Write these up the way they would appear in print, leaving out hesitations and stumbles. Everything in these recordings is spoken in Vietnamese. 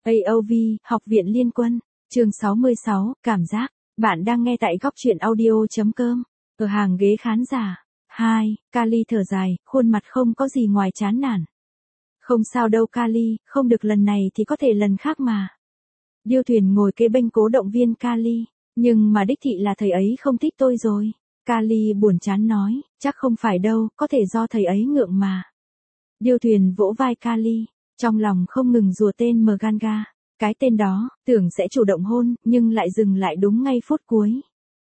AOV, Học viện Liên quân, chương 66, cảm giác. Bạn đang nghe tại góc truyện audio.com. Ở hàng ghế khán giả. 2, Kali thở dài, khuôn mặt không có gì ngoài chán nản. Không sao đâu Kali, không được lần này thì có thể lần khác mà. Điêu Thuyền ngồi kế bên cố động viên Kali, nhưng mà đích thị là thầy ấy không thích tôi rồi. Kali buồn chán nói, chắc không phải đâu, có thể do thầy ấy ngượng mà. Điêu Thuyền vỗ vai Kali, trong lòng không ngừng rủa tên Mganga. Cái tên đó, tưởng sẽ chủ động hôn, nhưng lại dừng lại đúng ngay phút cuối.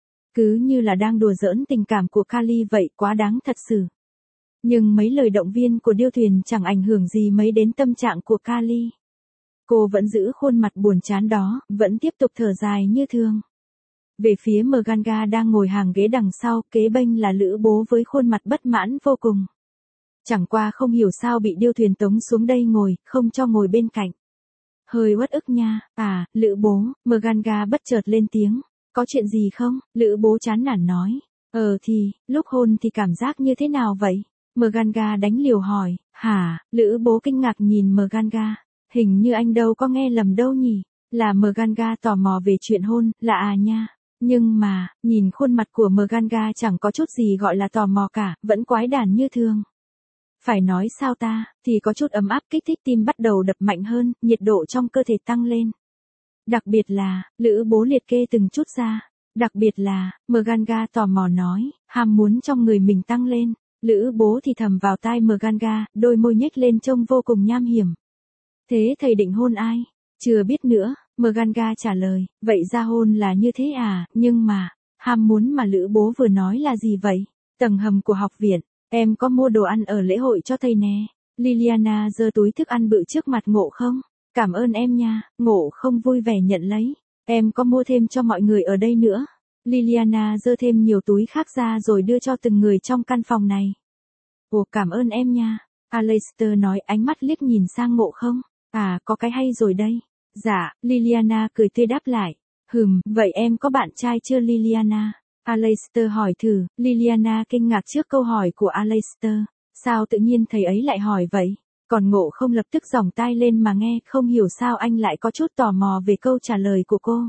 Cứ như là đang đùa giỡn tình cảm của Kali vậy, quá đáng thật sự. Nhưng mấy lời động viên của Điêu Thuyền chẳng ảnh hưởng gì mấy đến tâm trạng của Kali. Cô vẫn giữ khuôn mặt buồn chán đó, vẫn tiếp tục thở dài như thường. Về phía Mganga đang ngồi hàng ghế đằng sau, kế bên là Lữ Bố với khuôn mặt bất mãn vô cùng. Chẳng qua không hiểu sao bị Điêu Thuyền tống xuống đây ngồi, không cho ngồi bên cạnh. Hơi uất ức nha, Lữ Bố, Mganga bất chợt lên tiếng. Có chuyện gì không? Lữ Bố chán nản nói. Thì, lúc hôn thì cảm giác như thế nào vậy? Mganga đánh liều hỏi. Hả? Lữ Bố kinh ngạc nhìn Mganga. Hình như anh đâu có nghe lầm đâu nhỉ? Là Mganga tò mò về chuyện hôn, là nha. Nhưng mà, nhìn khuôn mặt của Mganga chẳng có chút gì gọi là tò mò cả, vẫn quái đản như thường. Phải nói sao ta, thì có chút ấm áp kích thích tim bắt đầu đập mạnh hơn, nhiệt độ trong cơ thể tăng lên. Đặc biệt là, Lữ Bố liệt kê từng chút ra. Đặc biệt là, Mganga tò mò nói, ham muốn trong người mình tăng lên. Lữ Bố thì thầm vào tai Mganga, đôi môi nhếch lên trông vô cùng nham hiểm. Thế thầy định hôn ai? Chưa biết nữa, Mganga trả lời, vậy ra hôn là như thế à, nhưng mà, ham muốn mà Lữ Bố vừa nói là gì vậy? Tầng hầm của học viện, em có mua đồ ăn ở lễ hội cho thầy nè. Liliana giơ túi thức ăn bự trước mặt Ngộ Không. Cảm ơn em nha, Ngộ Không vui vẻ nhận lấy. Em có mua thêm cho mọi người ở đây nữa. Liliana giơ thêm nhiều túi khác ra rồi đưa cho từng người trong căn phòng này. Ồ, cảm ơn em nha. Aleister nói, ánh mắt liếc nhìn sang Ngộ Không. Có cái hay rồi đây. Dạ, Liliana cười tươi đáp lại. Vậy em có bạn trai chưa Liliana? Aleister hỏi thử. Liliana kinh ngạc trước câu hỏi của Aleister. Sao tự nhiên thầy ấy lại hỏi vậy? Còn Ngộ Không lập tức giỏng tai lên mà nghe, không hiểu sao anh lại có chút tò mò về câu trả lời của cô.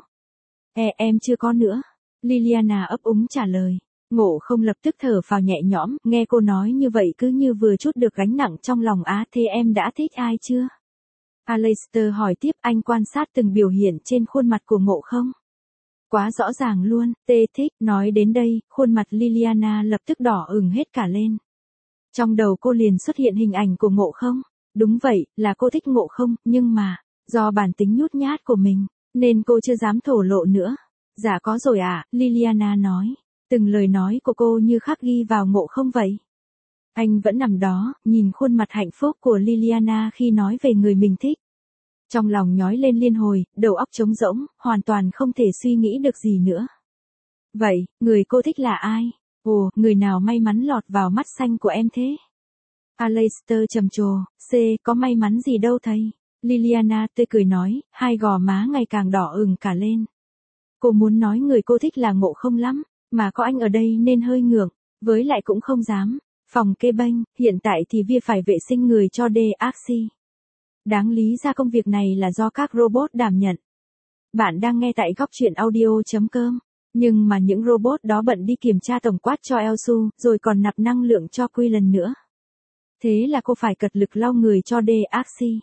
Em chưa có nữa. Liliana ấp úng trả lời. Ngộ Không lập tức thở phào nhẹ nhõm, nghe cô nói như vậy cứ như vừa chút được gánh nặng trong lòng. Thế em đã thích ai chưa? Aleister hỏi tiếp, anh quan sát từng biểu hiện trên khuôn mặt của Ngộ Không. Quá rõ ràng luôn, thích, nói đến đây, khuôn mặt Liliana lập tức đỏ ửng hết cả lên. Trong đầu cô liền xuất hiện hình ảnh của Ngộ Không. Đúng vậy, là cô thích Ngộ Không, nhưng mà, do bản tính nhút nhát của mình, nên cô chưa dám thổ lộ nữa. Dạ có rồi Liliana nói. Từng lời nói của cô như khắc ghi vào Ngộ Không vậy. Anh vẫn nằm đó, nhìn khuôn mặt hạnh phúc của Liliana khi nói về người mình thích. Trong lòng nhói lên liên hồi, đầu óc trống rỗng, hoàn toàn không thể suy nghĩ được gì nữa. Vậy, người cô thích là ai? Ồ, người nào may mắn lọt vào mắt xanh của em thế? Aleister trầm trồ, có may mắn gì đâu thầy. Liliana tươi cười nói, hai gò má ngày càng đỏ ửng cả lên. Cô muốn nói người cô thích là Ngộ Không lắm, mà có anh ở đây nên hơi ngượng, với lại cũng không dám. Phòng kê bênh, hiện tại thì Via phải vệ sinh người cho Deaxi. Đáng lý ra công việc này là do các robot đảm nhận. Bạn đang nghe tại góc truyện audio.com. Nhưng mà những robot đó bận đi kiểm tra tổng quát cho Elsu, rồi còn nạp năng lượng cho Quy lần nữa. Thế là cô phải cật lực lau người cho Deaxi.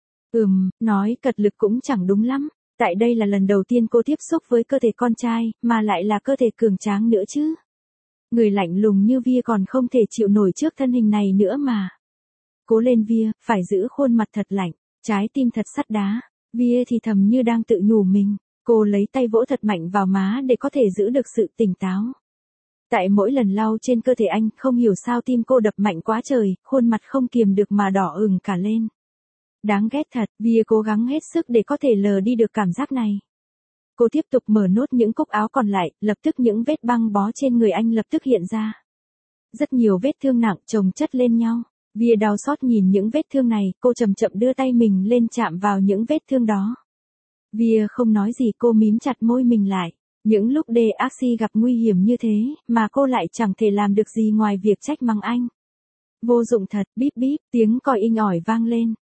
Nói cật lực cũng chẳng đúng lắm. Tại đây là lần đầu tiên cô tiếp xúc với cơ thể con trai, mà lại là cơ thể cường tráng nữa chứ. Người lạnh lùng như Via còn không thể chịu nổi trước thân hình này nữa mà. Cố lên Via, phải giữ khuôn mặt thật lạnh, trái tim thật sắt đá. Via thì thầm như đang tự nhủ mình. Cô lấy tay vỗ thật mạnh vào má để có thể giữ được sự tỉnh táo. Tại mỗi lần lau trên cơ thể anh, không hiểu sao tim cô đập mạnh quá trời, khuôn mặt không kiềm được mà đỏ ửng cả lên. Đáng ghét thật, Via cố gắng hết sức để có thể lờ đi được cảm giác này. Cô tiếp tục mở nốt những cúc áo còn lại, lập tức những vết băng bó trên người anh lập tức hiện ra. Rất nhiều vết thương nặng chồng chất lên nhau. Via đau xót nhìn những vết thương này, cô chậm chậm đưa tay mình lên chạm vào những vết thương đó. Via không nói gì, cô mím chặt môi mình lại. Những lúc Deaxi gặp nguy hiểm như thế, mà cô lại chẳng thể làm được gì ngoài việc trách mắng anh. Vô dụng thật, bíp bíp, tiếng còi inh ỏi vang lên.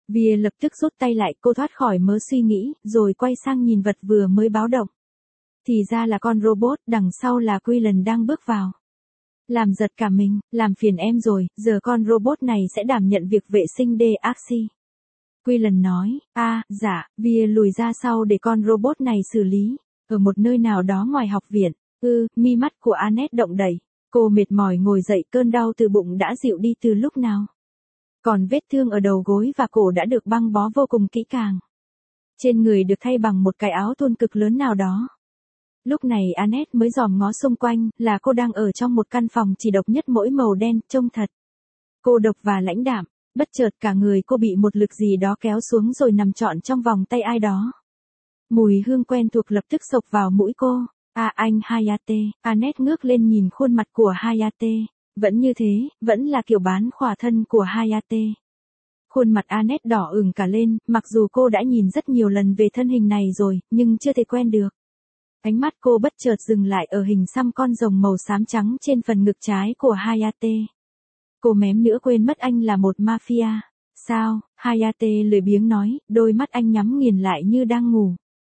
Via lập tức rút tay lại, cô thoát khỏi mớ suy nghĩ, rồi quay sang nhìn vật vừa mới báo động. Thì ra là con robot, đằng sau là Quillen đang bước vào. Làm giật cả mình, làm phiền em rồi, giờ con robot này sẽ đảm nhận việc vệ sinh Deaxi. Quillen nói, dạ, Via lùi ra sau để con robot này xử lý, ở một nơi nào đó ngoài học viện. Mi mắt của Annette động đậy, cô mệt mỏi ngồi dậy, cơn đau từ bụng đã dịu đi từ lúc nào. Còn vết thương ở đầu gối và cổ đã được băng bó vô cùng kỹ càng. Trên người được thay bằng một cái áo thun cực lớn nào đó. Lúc này Annette mới dòm ngó xung quanh, là cô đang ở trong một căn phòng chỉ độc nhất mỗi màu đen, trông thật cô độc và lãnh đạm. Bất chợt cả người cô bị một lực gì đó kéo xuống rồi nằm trọn trong vòng tay ai đó. Mùi hương quen thuộc lập tức xộc vào mũi cô. Anh Hayate. Annette ngước lên nhìn khuôn mặt của Hayate. Vẫn như thế, vẫn là kiểu bán khỏa thân của Hayate. Khuôn mặt Annette đỏ ửng cả lên, mặc dù cô đã nhìn rất nhiều lần về thân hình này rồi, nhưng chưa thể quen được. Ánh mắt cô bất chợt dừng lại ở hình xăm con rồng màu xám trắng trên phần ngực trái của Hayate. Cô mém nữa quên mất anh là một mafia. Sao? Hayate lười biếng nói, đôi mắt anh nhắm nghiền lại như đang ngủ.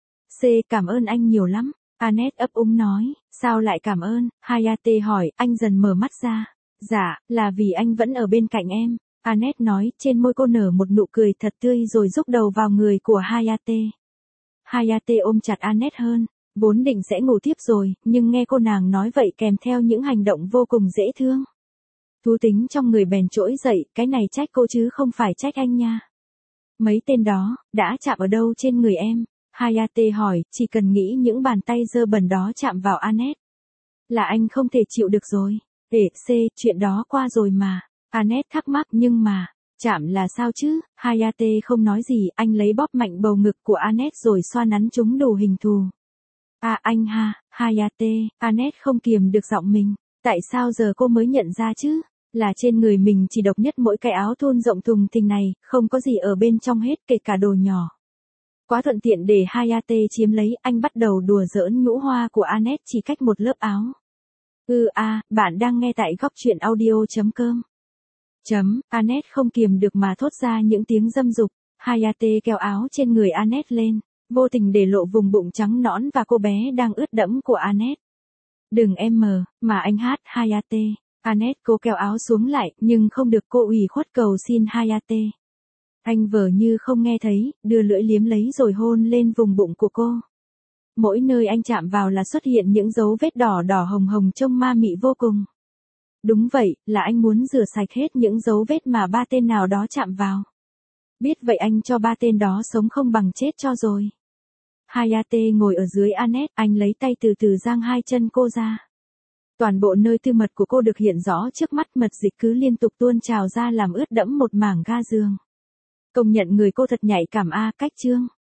Cảm ơn anh nhiều lắm. Annette ấp úng nói, sao lại cảm ơn? Hayate hỏi, anh dần mở mắt ra. Dạ, là vì anh vẫn ở bên cạnh em. Annette nói, trên môi cô nở một nụ cười thật tươi rồi rúc đầu vào người của Hayate. Hayate ôm chặt Annette hơn, vốn định sẽ ngủ tiếp rồi, nhưng nghe cô nàng nói vậy kèm theo những hành động vô cùng dễ thương. Thú tính trong người bèn trỗi dậy, cái này trách cô chứ không phải trách anh nha. Mấy tên đó, đã chạm ở đâu trên người em? Hayate hỏi, chỉ cần nghĩ những bàn tay dơ bẩn đó chạm vào Annette. Là anh không thể chịu được rồi. Chuyện đó qua rồi mà. Annette thắc mắc, nhưng mà, chạm là sao chứ? Hayate không nói gì, anh lấy bóp mạnh bầu ngực của Annette rồi xoa nắn chúng đủ hình thù. Anh Hayate, Annette không kiềm được giọng mình. Tại sao giờ cô mới nhận ra chứ? Là trên người mình chỉ độc nhất mỗi cái áo thun rộng thùng thình này, không có gì ở bên trong hết kể cả đồ nhỏ. Quá thuận tiện để Hayate chiếm lấy, anh bắt đầu đùa giỡn nhũ hoa của Annette chỉ cách một lớp áo. Bạn đang nghe tại góc truyện audio.com. Annette không kiềm được mà thốt ra những tiếng dâm dục. Hayate kéo áo trên người Annette lên, vô tình để lộ vùng bụng trắng nõn và cô bé đang ướt đẫm của Annette. Đừng mà anh Hayate. Annette cố kéo áo xuống lại, nhưng không được, cô ủy khuất cầu xin Hayate. Anh vờ như không nghe thấy, đưa lưỡi liếm lấy rồi hôn lên vùng bụng của cô. Mỗi nơi anh chạm vào là xuất hiện những dấu vết đỏ đỏ hồng hồng trông ma mị vô cùng. Đúng vậy, là anh muốn rửa sạch hết những dấu vết mà ba tên nào đó chạm vào. Biết vậy anh cho ba tên đó sống không bằng chết cho rồi. Hayate ngồi ở dưới Annette, anh lấy tay từ từ giang hai chân cô ra. Toàn bộ nơi tư mật của cô được hiện rõ trước mắt, mật dịch cứ liên tục tuôn trào ra làm ướt đẫm một mảng ga giường. Công nhận người cô thật nhạy cảm cách chương.